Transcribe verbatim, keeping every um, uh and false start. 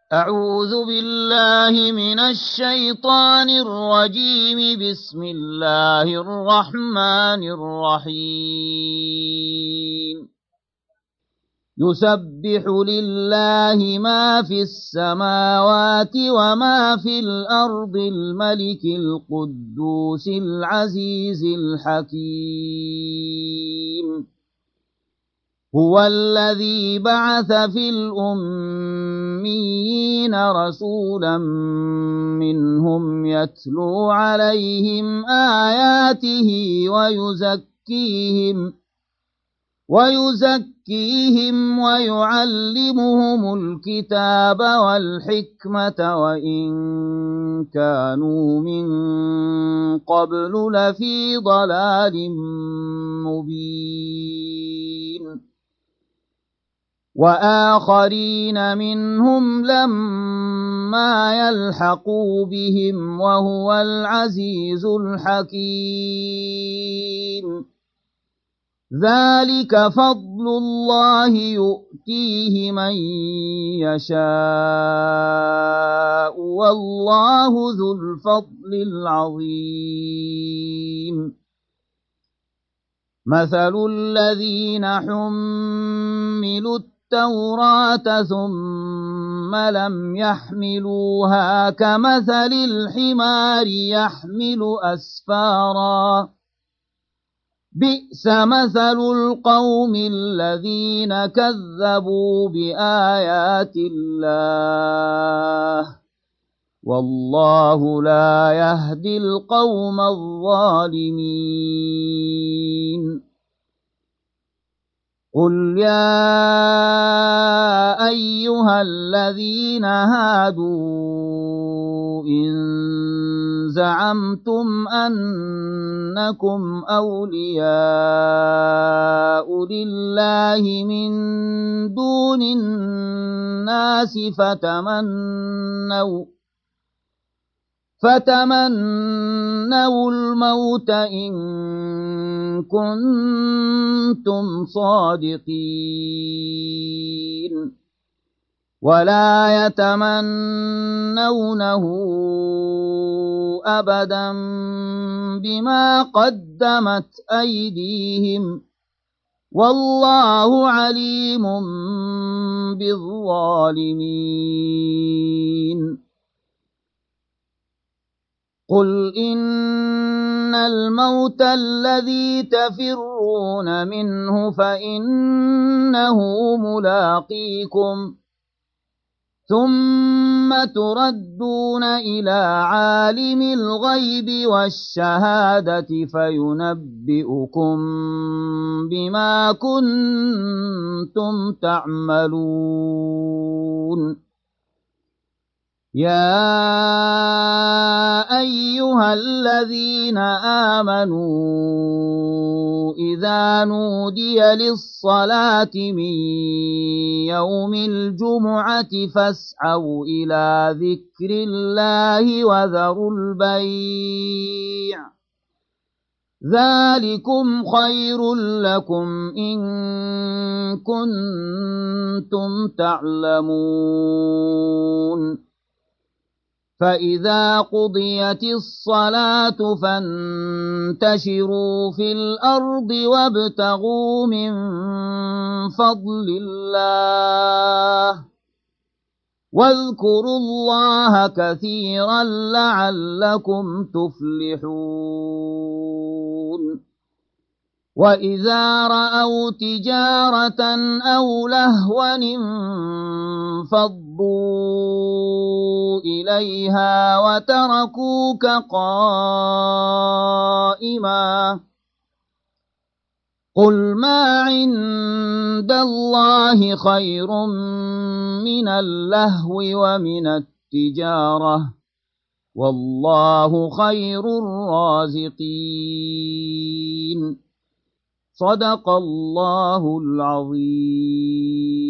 أعوذ بالله من الشيطان الرجيم. بسم الله الرحمن الرحيم. يسبح لله ما في السماوات وما في الأرض الملك القدوس العزيز الحكيم. هو الذي بعث في الأميين رسولا منهم يتلو عليهم آياته ويزكيهم ويزكيهم ويعلمهم الكتاب والحكمة وإن كانوا من قبل لفي ضلال مبين. وآخرين منهم لما يلحقوا بهم وهو العزيز الحكيم. ذلك فضل الله يؤتيه من يشاء والله ذو الفضل العظيم. مثل الذين حملوا التوراة ثم لم يحملوها كمثل الحمار يحمل أسفارا بئس مثل القوم الذين كذبوا بآيات الله والله لا يهدي القوم الظالمين. قل يا أيها الذين هادوا إن زعمتم أنكم أولياء لله من دون الناس فتمنوا فتمنوا الموت إن كنتم صادقين ولا يتمنونه أبدا بما قدمت أيديهم والله عليم بالظالمين. قل إن الموت الذي تفرون منه فإنه ملاقيكم ثم تردون إلى عالم الغيب والشهادة فينبئكم بما كنتم تعملون. يا أيها الذين آمنوا إذا نودي للصلاة من يوم الجمعة فاسعوا إلى ذكر الله وذروا البيع ذلكم خير لكم إن كنتم تعلمون. فإذا قضيت الصلاة فانتشروا في الأرض وابتغوا من فضل الله واذكروا الله كثيرا لعلكم تفلحون. وإذا رأوا تجارة أو لهوا انفضوا إليها وتركوك قائما قل ما عند الله خير من اللهو ومن التجارة والله خير الرازقين. صدق الله العظيم.